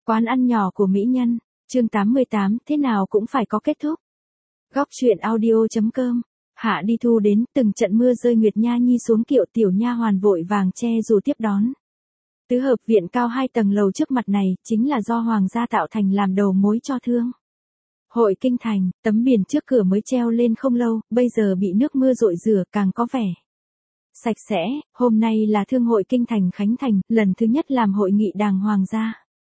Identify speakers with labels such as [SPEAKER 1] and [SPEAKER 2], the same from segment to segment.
[SPEAKER 1] Quán ăn nhỏ của mỹ nhân, chương 88, thế nào cũng phải có kết thúc. Góc truyện audio.com. Hạ đi thu đến, từng trận mưa rơi Nguyệt Nha Nhi xuống kiệu, tiểu nha hoàn vội vàng che dù tiếp đón. Tứ hợp viện cao 2 tầng lầu trước mặt này, chính là do hoàng gia tạo thành làm đầu mối cho thương hội kinh thành. Tấm biển trước cửa mới treo lên không lâu, bây giờ bị nước mưa dội rửa càng có vẻ sạch sẽ. Hôm nay là thương hội kinh thành khánh thành, lần thứ nhất làm hội nghị đàng hoàng gia.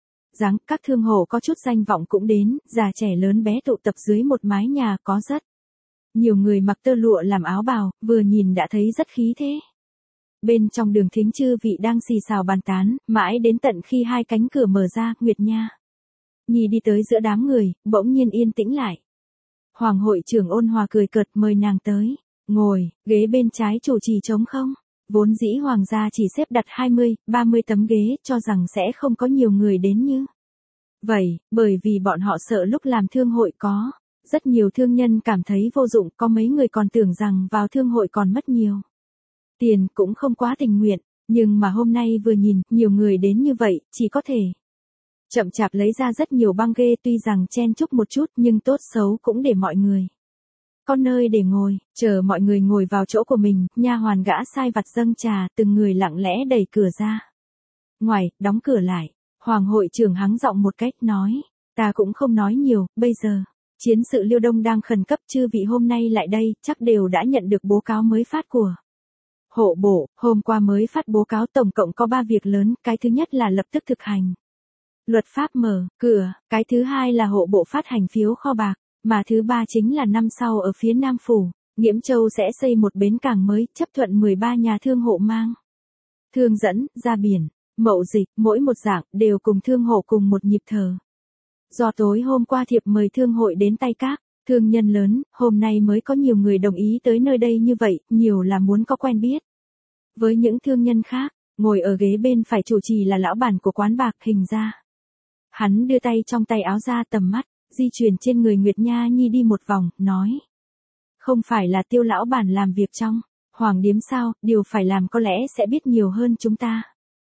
[SPEAKER 1] Các thương hộ có chút danh vọng cũng đến, già trẻ lớn bé tụ tập dưới một mái nhà, có rất nhiều người mặc tơ lụa làm áo bào, vừa nhìn đã thấy rất khí thế. Bên trong đường thính chư vị đang xì xào bàn tán, mãi đến tận khi 2 cánh cửa mở ra, Nguyệt Nha Nhi đi tới giữa đám người, bỗng nhiên yên tĩnh lại. Hoàng hội trưởng ôn hòa cười cợt mời nàng tới, ngồi, ghế bên trái chủ trì trống không. Vốn dĩ hoàng gia chỉ xếp đặt 20, 30 tấm ghế, cho rằng sẽ không có nhiều người đến như vậy, bởi vì bọn họ sợ lúc làm thương hội có rất nhiều thương nhân cảm thấy vô dụng, có mấy người còn tưởng rằng vào thương hội còn mất nhiều tiền, cũng không quá tình nguyện. Nhưng mà hôm nay vừa nhìn, nhiều người đến như vậy, chỉ có thể chậm chạp lấy ra rất nhiều băng ghế, tuy rằng chen chúc một chút nhưng tốt xấu cũng để mọi người có nơi để ngồi. Chờ mọi người ngồi vào chỗ của mình, nha hoàn gã sai vặt dâng trà, từng người lặng lẽ đẩy cửa ra ngoài, đóng cửa lại. Hoàng hội trưởng hắng giọng một cách, nói, ta cũng không nói nhiều, bây giờ chiến sự Liêu Đông đang khẩn cấp, chư vị hôm nay lại đây, chắc đều đã nhận được báo cáo mới phát của hộ bộ. Hôm qua mới phát báo cáo, tổng cộng có 3 việc lớn, cái thứ nhất là lập tức thực hành luật pháp mở cửa, cái thứ hai là hộ bộ phát hành phiếu kho bạc, mà thứ ba chính là năm sau ở phía Nam Phủ, Nghiễm Châu sẽ xây một bến cảng mới, chấp thuận 13 nhà thương hộ mang thương dẫn ra biển, mậu dịch, mỗi một dạng đều cùng thương hộ cùng một nhịp thở. Do tối hôm qua thiệp mời thương hội đến tay các thương nhân lớn, hôm nay mới có nhiều người đồng ý tới nơi đây như vậy, nhiều là muốn có quen biết với những thương nhân khác. Ngồi ở ghế bên phải chủ trì là lão bản của quán bạc, hình ra hắn đưa tay trong tay áo ra, tầm mắt di chuyển trên người Nguyệt Nha Nhi đi một vòng, nói, không phải là Tiêu lão bản làm việc trong hoàng điếm sao, điều phải làm có lẽ sẽ biết nhiều hơn chúng ta.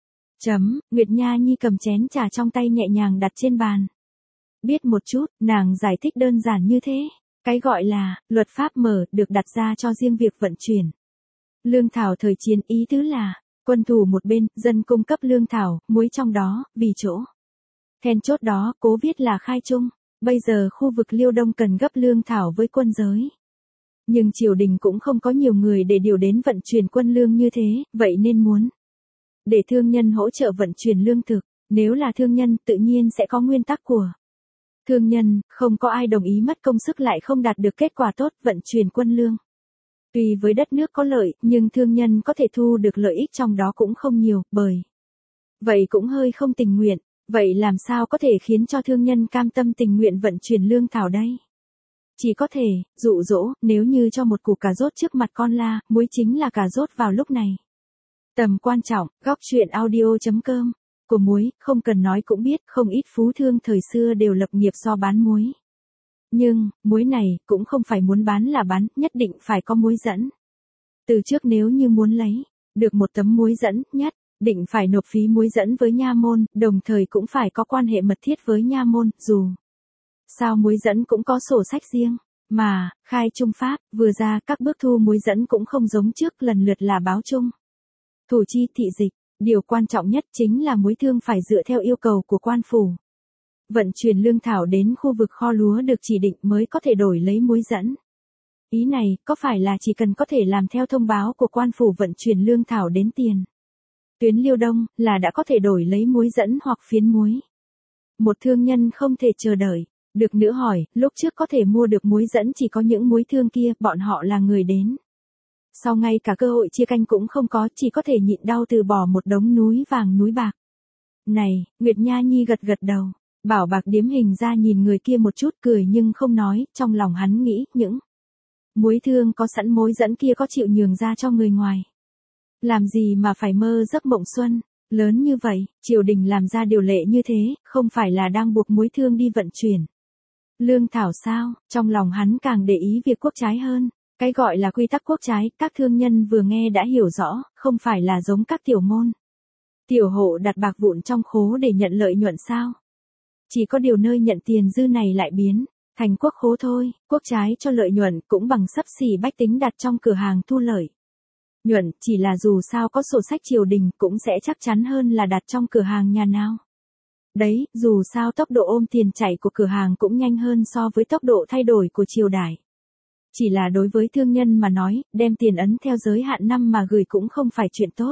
[SPEAKER 1] Nguyệt Nha Nhi cầm chén trà trong tay nhẹ nhàng đặt trên bàn. Biết một chút, nàng giải thích đơn giản như thế. Cái gọi là luật pháp mở được đặt ra cho riêng việc vận chuyển lương thảo thời chiến, ý tứ là quân thủ một bên, dân cung cấp lương thảo, muối trong đó, vì chỗ then chốt đó, cố viết là khai trung. Bây giờ khu vực Liêu Đông cần gấp lương thảo với quân giới. Nhưng triều đình cũng không có nhiều người để điều đến vận chuyển quân lương như thế, vậy nên muốn để thương nhân hỗ trợ vận chuyển lương thực. Nếu là thương nhân, tự nhiên sẽ có nguyên tắc của thương nhân, không có ai đồng ý mất công sức lại không đạt được kết quả tốt. Vận chuyển quân lương tuy với đất nước có lợi, nhưng thương nhân có thể thu được lợi ích trong đó cũng không nhiều, bởi vậy cũng hơi không tình nguyện. Vậy làm sao có thể khiến cho thương nhân cam tâm tình nguyện vận chuyển lương thảo đây? Chỉ có thể dụ dỗ, nếu như cho một củ cà rốt trước mặt con la, muối chính là cà rốt vào lúc này. Tầm quan trọng, góc truyện audio.com. Của muối, không cần nói cũng biết, không ít phú thương thời xưa đều lập nghiệp do bán muối. Nhưng, muối này, cũng không phải muốn bán là bán, nhất định phải có muối dẫn. Từ trước nếu như muốn lấy được một tấm muối dẫn, nhất định phải nộp phí muối dẫn với nha môn, đồng thời cũng phải có quan hệ mật thiết với nha môn, dù sao muối dẫn cũng có sổ sách riêng. Mà, khai trung pháp, vừa ra, các bước thu muối dẫn cũng không giống trước, lần lượt là báo trung, thủ chi, thị dịch. Điều quan trọng nhất chính là muối thương phải dựa theo yêu cầu của quan phủ. Vận chuyển lương thảo đến khu vực kho lúa được chỉ định mới có thể đổi lấy muối dẫn. Ý này, có phải là chỉ cần có thể làm theo thông báo của quan phủ vận chuyển lương thảo đến tiền tuyến Liêu Đông, là đã có thể đổi lấy muối dẫn hoặc phiến muối? Một thương nhân không thể chờ đợi được nữa hỏi, lúc trước có thể mua được muối dẫn chỉ có những muối thương kia, bọn họ là người đến sau ngay cả cơ hội chia canh cũng không có, chỉ có thể nhịn đau từ bỏ một đống núi vàng núi bạc. Này, Nguyệt Nha Nhi gật gật đầu, bảo bạc điếm hình ra nhìn người kia một chút, cười nhưng không nói, trong lòng hắn nghĩ, những muối thương có sẵn muối dẫn kia có chịu nhường ra cho người ngoài. Làm gì mà phải mơ giấc mộng xuân lớn như vậy, triều đình làm ra điều lệ như thế, không phải là đang buộc muối thương đi vận chuyển lương thảo sao? Trong lòng hắn càng để ý việc quốc trái hơn. Cái gọi là quy tắc quốc trái, các thương nhân vừa nghe đã hiểu rõ, không phải là giống các tiểu môn tiểu hộ đặt bạc vụn trong khố để nhận lợi nhuận sao? Chỉ có điều nơi nhận tiền dư này lại biến thành quốc khố thôi, quốc trái cho lợi nhuận cũng bằng xấp xỉ bách tính đặt trong cửa hàng thu lợi. Nhuận chỉ là dù sao có sổ sách triều đình cũng sẽ chắc chắn hơn là đặt trong cửa hàng nhà nào. Đấy, dù sao tốc độ ôm tiền chạy của cửa hàng cũng nhanh hơn so với tốc độ thay đổi của triều đại. Chỉ là đối với thương nhân mà nói, đem tiền ấn theo giới hạn năm mà gửi cũng không phải chuyện tốt.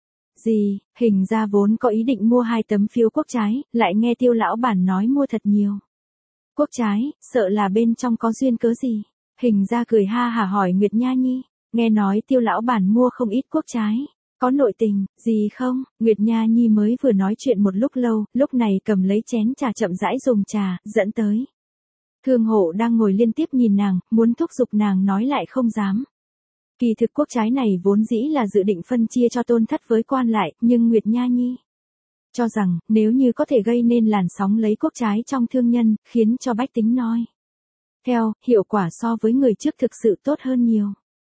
[SPEAKER 1] Gì, Hình ra vốn có ý định mua 2 tấm phiếu quốc trái, lại nghe Tiêu lão bản nói mua thật nhiều. Quốc trái, sợ là bên trong có duyên cớ gì? Hình ra cười ha hả hỏi Nguyệt Nha Nhi, nghe nói Tiêu lão bản mua không ít quốc trái. Có nội tình, gì không? Nguyệt Nha Nhi mới vừa nói chuyện một lúc lâu, lúc này cầm lấy chén trà chậm rãi dùng trà, dẫn tới. Thương hộ đang ngồi liên tiếp nhìn nàng, muốn thúc giục nàng nói lại không dám. Kỳ thực quốc trái này vốn dĩ là dự định phân chia cho tôn thất với quan lại, nhưng Nguyệt Nha Nhi cho rằng, nếu như có thể gây nên làn sóng lấy quốc trái trong thương nhân, khiến cho bách tính noi theo, hiệu quả so với người trước thực sự tốt hơn nhiều.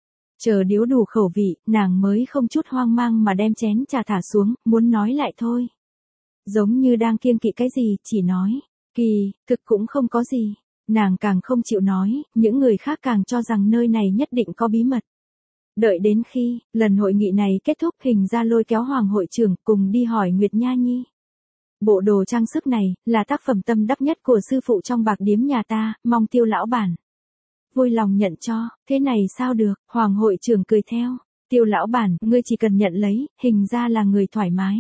[SPEAKER 1] Chờ điếu đủ khẩu vị, nàng mới không chút hoang mang mà đem chén trà thả xuống, muốn nói lại thôi. Giống như đang kiêng kỵ cái gì, chỉ nói, kỳ, thực cũng không có gì. Nàng càng không chịu nói, những người khác càng cho rằng nơi này nhất định có bí mật. Đợi đến khi, lần hội nghị này kết thúc Hình ra lôi kéo Hoàng hội trưởng cùng đi hỏi Nguyệt Nha Nhi. Bộ đồ trang sức này, là tác phẩm tâm đắc nhất của sư phụ trong bạc điếm nhà ta, mong Tiêu lão bản vui lòng nhận cho, thế này sao được, Hoàng hội trưởng cười theo. Tiêu lão bản, ngươi chỉ cần nhận lấy, Hình ra là người thoải mái.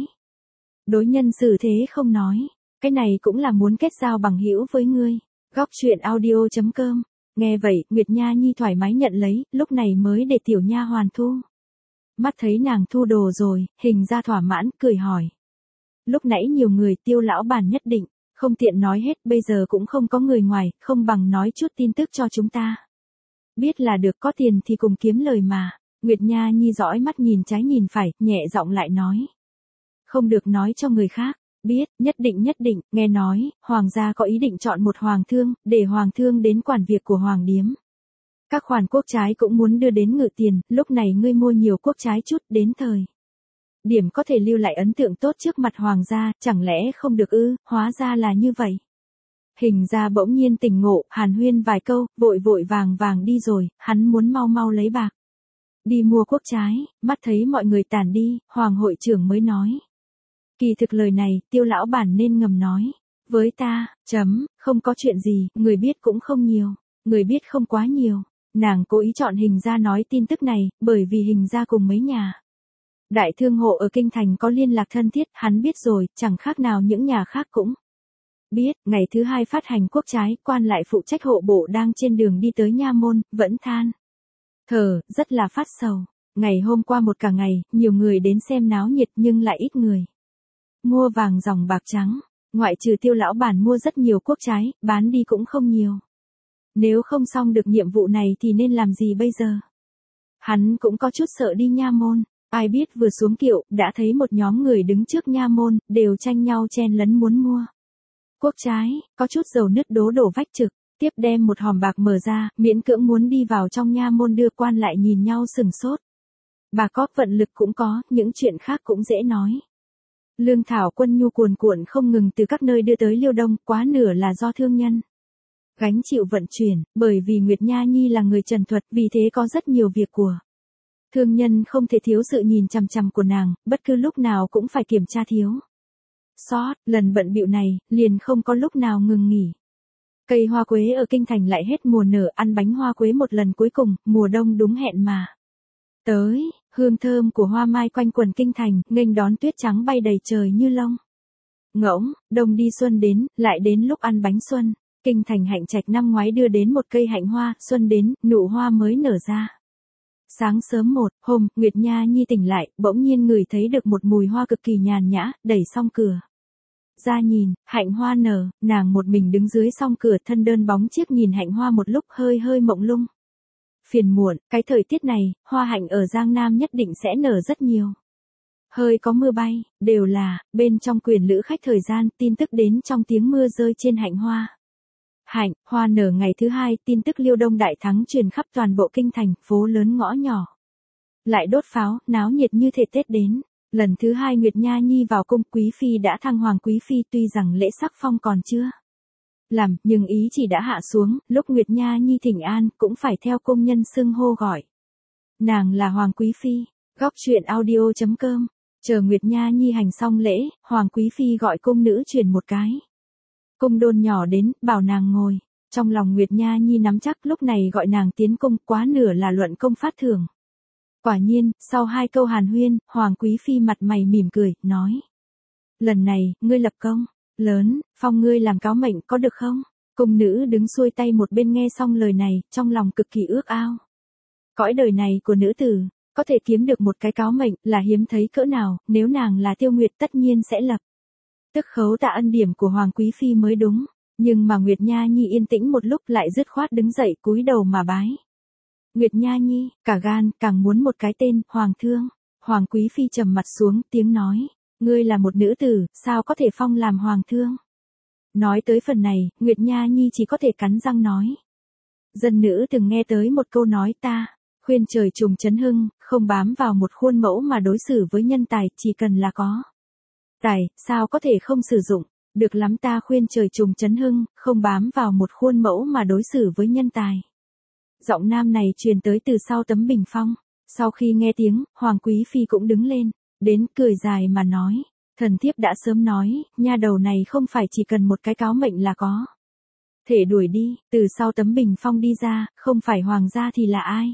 [SPEAKER 1] Đối nhân xử thế không nói, cái này cũng là muốn kết giao bằng hữu với ngươi. Góc truyện audio.com. Nghe vậy, Nguyệt Nha Nhi thoải mái nhận lấy, lúc này mới để tiểu nha hoàn thu. Mắt thấy nàng thu đồ rồi, Hình ra thỏa mãn, cười hỏi. Lúc nãy nhiều người Tiêu lão bản nhất định, không tiện nói hết, bây giờ cũng không có người ngoài, không bằng nói chút tin tức cho chúng ta. Biết là được, có tiền thì cùng kiếm lời mà. Nguyệt Nha Nhi dõi mắt nhìn trái nhìn phải, nhẹ giọng lại nói. Không được nói cho người khác. Biết, nhất định, nghe nói, hoàng gia có ý định chọn một hoàng thương, để hoàng thương đến quản việc của hoàng điếm. Các khoản quốc trái cũng muốn đưa đến ngự tiền, lúc này ngươi mua nhiều quốc trái chút, đến thời điểm có thể lưu lại ấn tượng tốt trước mặt hoàng gia, chẳng lẽ không được ư, hóa ra là như vậy. Hình ra bỗng nhiên tỉnh ngộ, hàn huyên vài câu, vội vàng đi rồi, hắn muốn mau lấy bạc. Đi mua quốc trái, mắt thấy mọi người tản đi, Hoàng hội trưởng mới nói. Kỳ thực lời này, Tiêu lão bản nên ngầm nói. Với ta, không có chuyện gì, người biết cũng không nhiều, người biết không quá nhiều. Nàng cố ý chọn Hình ra nói tin tức này, bởi vì Hình ra cùng mấy nhà đại thương hộ ở Kinh Thành có liên lạc thân thiết, hắn biết rồi, chẳng khác nào những nhà khác cũng biết. Ngày thứ 2 phát hành quốc trái, quan lại phụ trách hộ bộ đang trên đường đi tới nha môn, vẫn than thở, rất là phát sầu. Ngày hôm qua một cả ngày, nhiều người đến xem náo nhiệt nhưng lại ít người mua vàng dòng bạc trắng. Ngoại trừ Tiêu lão bản mua rất nhiều quốc trái, bán đi cũng không nhiều. Nếu không xong được nhiệm vụ này thì nên làm gì bây giờ? Hắn cũng có chút sợ đi nha môn. Ai biết vừa xuống kiệu, đã thấy một nhóm người đứng trước nha môn, đều tranh nhau chen lấn muốn mua quốc trái, có chút dầu nứt đổ vách trực, tiếp đem một hòm bạc mở ra, miễn cưỡng muốn đi vào trong nha môn đưa quan lại nhìn nhau sừng sốt. Bà có vận lực cũng có, những chuyện khác cũng dễ nói. Lương thảo quân nhu cuồn cuộn không ngừng từ các nơi đưa tới Liêu Đông, quá nửa là do thương nhân gánh chịu vận chuyển, bởi vì Nguyệt Nha Nhi là người trần thuật, vì thế có rất nhiều việc của thương nhân không thể thiếu sự nhìn chằm chằm của nàng, bất cứ lúc nào cũng phải kiểm tra thiếu sót, lần bận bịu này, liền không có lúc nào ngừng nghỉ. Cây hoa quế ở Kinh Thành lại hết mùa nở, ăn bánh hoa quế một lần cuối cùng, mùa đông đúng hẹn mà tới, hương thơm của hoa mai quanh quần Kinh Thành, nghênh đón tuyết trắng bay đầy trời như lông ngỗng. Đông đi xuân đến, lại đến lúc ăn bánh xuân. Kinh Thành hạnh trạch năm ngoái đưa đến một cây hạnh hoa, xuân đến, nụ hoa mới nở ra. Sáng sớm một hôm, Nguyệt Nha Nhi tỉnh lại, bỗng nhiên ngửi thấy được một mùi hoa cực kỳ nhàn nhã, đẩy song cửa ra nhìn, hạnh hoa nở, nàng một mình đứng dưới song cửa, thân đơn bóng chiếc nhìn hạnh hoa một lúc hơi mộng lung. Phiền muộn, cái thời tiết này, hoa hạnh ở Giang Nam nhất định sẽ nở rất nhiều. Hơi có mưa bay, đều là, bên trong quyền lữ khách thời gian, tin tức đến trong tiếng mưa rơi trên hạnh hoa. Hạnh, hoa nở ngày thứ 2, tin tức Liêu Đông đại thắng truyền khắp toàn bộ Kinh Thành, phố lớn ngõ nhỏ. Lại đốt pháo, náo nhiệt như thể Tết đến. Lần thứ hai Nguyệt Nha Nhi vào cung, quý phi đã thăng hoàng quý phi, tuy rằng lễ sắc phong còn chưa làm, nhưng ý chỉ đã hạ xuống, lúc Nguyệt Nha Nhi thỉnh an, cũng phải theo công nhân xưng hô gọi. Nàng là hoàng quý phi. Góc truyện audio.com. Chờ Nguyệt Nha Nhi hành xong lễ, hoàng quý phi gọi cung nữ truyền một cái cung đôn nhỏ đến, bảo nàng ngồi. Trong lòng Nguyệt Nha Nhi nắm chắc lúc này gọi nàng tiến cung, quá nửa là luận công phát thưởng. Quả nhiên, sau 2 câu hàn huyên, hoàng quý phi mặt mày mỉm cười, nói. Lần này, ngươi lập công lớn, phong ngươi làm cáo mệnh có được không? Cung nữ đứng xuôi tay một bên nghe xong lời này, trong lòng cực kỳ ước ao. Cõi đời này của nữ tử, có thể kiếm được một cái cáo mệnh là hiếm thấy cỡ nào, nếu nàng là Tiêu Nguyệt tất nhiên sẽ lập tức khấu tạ ân điểm của hoàng quý phi mới đúng. Nhưng mà Nguyệt Nha Nhi yên tĩnh một lúc lại dứt khoát đứng dậy cúi đầu mà bái. Nguyệt Nha Nhi, cả gan, càng muốn một cái tên, hoàng thương. Hoàng quý phi trầm mặt xuống, tiếng nói. Ngươi là một nữ tử, sao có thể phong làm hoàng thương? Nói tới phần này, Nguyệt Nha Nhi chỉ có thể cắn răng nói. Dân nữ từng nghe tới một câu nói ta, khuyên trời trùng chấn hưng, không bám vào một khuôn mẫu mà đối xử với nhân tài, chỉ cần là có tài, sao có thể không sử dụng? Được lắm, ta khuyên trời trùng chấn hưng, không bám vào một khuôn mẫu mà đối xử với nhân tài. Giọng nam này truyền tới từ sau tấm bình phong. Sau khi nghe tiếng, hoàng quý phi cũng đứng lên, đến cười dài mà nói. Thần thiếp đã sớm nói, nha đầu này không phải chỉ cần một cái cáo mệnh là có thể đuổi đi. Từ sau tấm bình phong đi ra, không phải hoàng gia thì là ai?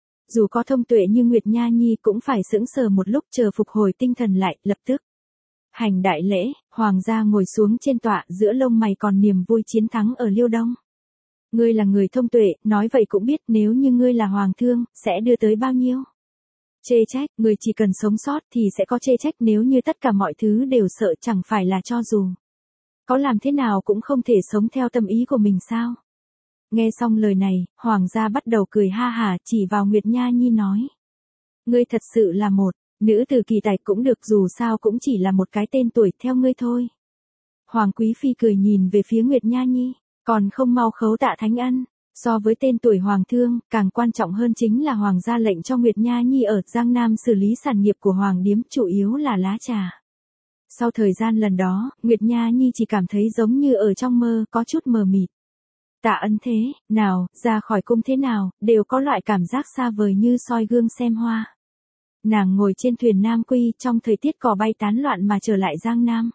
[SPEAKER 1] Dù có thông tuệ như Nguyệt Nha Nhi cũng phải sững sờ một lúc, chờ phục hồi tinh thần lại, lập tức hành đại lễ. Hoàng gia ngồi xuống trên tọa, giữa lông mày còn niềm vui chiến thắng ở Liêu Đông. Ngươi là người thông tuệ, nói vậy cũng biết nếu như ngươi là hoàng thương, sẽ đưa tới bao nhiêu chê trách. Người chỉ cần sống sót thì sẽ có chê trách, nếu như tất cả mọi thứ đều sợ, chẳng phải là cho dù có làm thế nào cũng không thể sống theo tâm ý của mình sao? Nghe xong lời này, hoàng gia bắt đầu cười ha hả, chỉ vào Nguyệt Nha Nhi nói. Ngươi thật sự là một nữ tử kỳ tài, cũng được, dù sao cũng chỉ là một cái tên tuổi theo ngươi thôi. Hoàng quý phi cười nhìn về phía Nguyệt Nha Nhi, còn không mau khấu tạ thánh ân. So với tên tuổi hoàng thương, càng quan trọng hơn chính là hoàng gia lệnh cho Nguyệt Nha Nhi ở Giang Nam xử lý sản nghiệp của hoàng điếm, chủ yếu là lá trà. Sau thời gian lần đó, Nguyệt Nha Nhi chỉ cảm thấy giống như ở trong mơ, có chút mờ mịt. Tạ ân thế nào, ra khỏi cung thế nào, đều có loại cảm giác xa vời như soi gương xem hoa. Nàng ngồi trên thuyền Nam Quy, trong thời tiết cỏ bay tán loạn mà trở lại Giang Nam.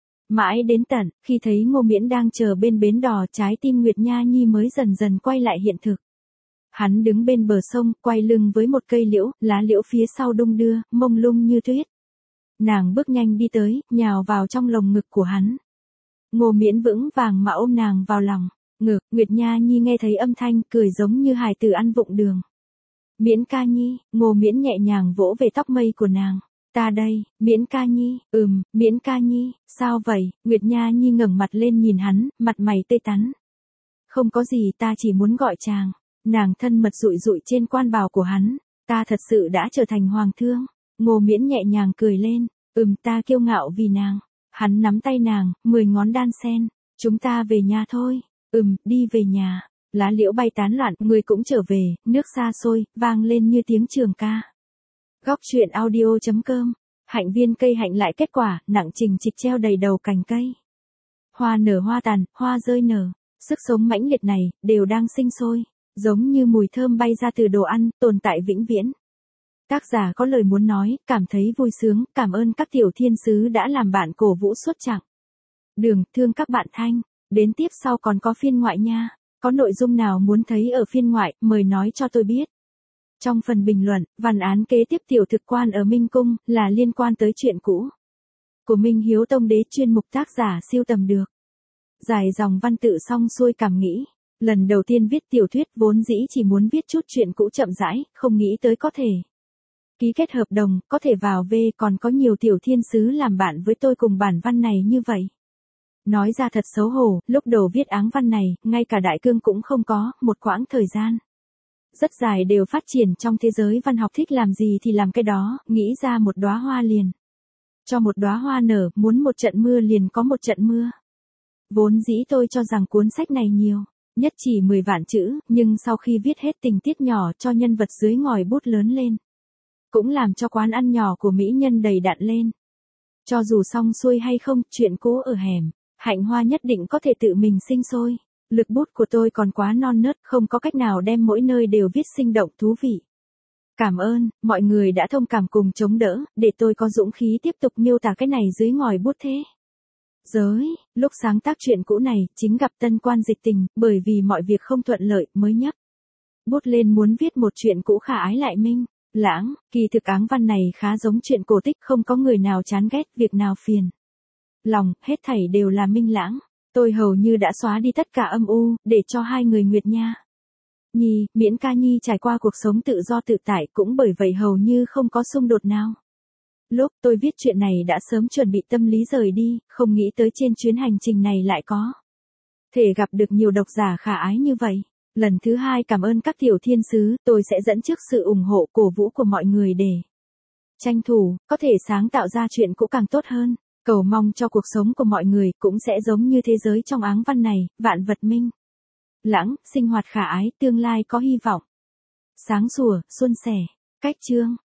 [SPEAKER 1] Mãi đến tận, khi thấy Ngô Miễn đang chờ bên bến đò, trái tim Nguyệt Nha Nhi mới dần dần quay lại hiện thực. Hắn đứng bên bờ sông, quay lưng với một cây liễu, lá liễu phía sau đung đưa, mông lung như tuyết. Nàng bước nhanh đi tới, nhào vào trong lồng ngực của hắn. Ngô Miễn vững vàng mà ôm nàng vào lòng. Ngực, Nguyệt Nha Nhi nghe thấy âm thanh, cười giống như hài tử ăn vụng đường. Miễn ca nhi, Ngô Miễn nhẹ nhàng vỗ về tóc mây của nàng. Ta đây, Miễn ca nhi, Miễn ca nhi, sao vậy? Nguyệt Nha Nhi ngẩng mặt lên nhìn hắn, mặt mày tươi tắn. Không có gì, ta chỉ muốn gọi chàng. Nàng thân mật dụi dụi trên quan bào của hắn. Ta thật sự đã trở thành hoàng thương. Ngô Miễn nhẹ nhàng cười lên. Ta kiêu ngạo vì nàng. Hắn nắm tay nàng, 10 ngón đan sen. Chúng ta về nhà thôi. Đi về nhà. Lá liễu bay tán loạn, người cũng trở về, nước xa xôi, vang lên như tiếng trường ca. Góc truyện audio.com. Hạnh viên cây hạnh lại kết quả, nặng trình trịch treo đầy đầu cành cây. Hoa nở hoa tàn, hoa rơi nở. Sức sống mãnh liệt này, đều đang sinh sôi. Giống như mùi thơm bay ra từ đồ ăn, tồn tại vĩnh viễn. Tác giả có lời muốn nói, cảm thấy vui sướng, cảm ơn các tiểu thiên sứ đã làm bạn cổ vũ suốt chặng đường, thương các bạn thanh. Đến tiếp sau còn có phiên ngoại nha. Có nội dung nào muốn thấy ở phiên ngoại, mời nói cho tôi biết. Trong phần bình luận, văn án kế tiếp tiểu thực quan ở Minh Cung, là liên quan tới chuyện cũ của Minh Hiếu Tông Đế, chuyên mục tác giả siêu tầm được. Dài dòng văn tự xong xuôi cảm nghĩ. Lần đầu tiên viết tiểu thuyết, vốn dĩ chỉ muốn viết chút chuyện cũ chậm rãi, không nghĩ tới có thể ký kết hợp đồng, có thể vào V, còn có nhiều tiểu thiên sứ làm bạn với tôi cùng bản văn này như vậy. Nói ra thật xấu hổ, lúc đầu viết áng văn này, ngay cả đại cương cũng không có, một quãng thời gian rất dài đều phát triển trong thế giới văn học, thích làm gì thì làm cái đó, nghĩ ra một đóa hoa liền cho một đóa hoa nở, muốn một trận mưa liền có một trận mưa. Vốn dĩ tôi cho rằng cuốn sách này nhiều nhất chỉ 10 vạn chữ, nhưng sau khi viết hết tình tiết nhỏ cho nhân vật dưới ngòi bút lớn lên, cũng làm cho quán ăn nhỏ của mỹ nhân đầy đặn lên. Cho dù xong xuôi hay không, chuyện cũ ở hẻm, Hạnh Hoa nhất định có thể tự mình sinh sôi. Lực bút của tôi còn quá non nớt, không có cách nào đem mỗi nơi đều viết sinh động thú vị. Cảm ơn, mọi người đã thông cảm cùng chống đỡ, để tôi có dũng khí tiếp tục miêu tả cái này dưới ngòi bút thế. Lúc sáng tác chuyện cũ này, chính gặp tân quan dịch tình, bởi vì mọi việc không thuận lợi, mới nhấp bút lên muốn viết một chuyện cũ khả ái lại minh lãng. Kỳ thực áng văn này khá giống chuyện cổ tích, không có người nào chán ghét, việc nào phiền lòng, hết thảy đều là minh lãng. Tôi hầu như đã xóa đi tất cả âm u, để cho hai người Nguyệt Nha Nhi, Miễn Ca Nhi trải qua cuộc sống tự do tự tại, cũng bởi vậy hầu như không có xung đột nào. Lúc tôi viết chuyện này đã sớm chuẩn bị tâm lý rời đi, không nghĩ tới trên chuyến hành trình này lại có thể gặp được nhiều độc giả khả ái như vậy. Lần thứ hai cảm ơn các tiểu thiên sứ, tôi sẽ dẫn trước sự ủng hộ cổ vũ của mọi người để tranh thủ, có thể sáng tạo ra chuyện cũ càng tốt hơn. Cầu mong cho cuộc sống của mọi người cũng sẽ giống như thế giới trong áng văn này, vạn vật minh lãng, sinh hoạt khả ái, tương lai có hy vọng. Sáng sủa, suôn sẻ. Cách chương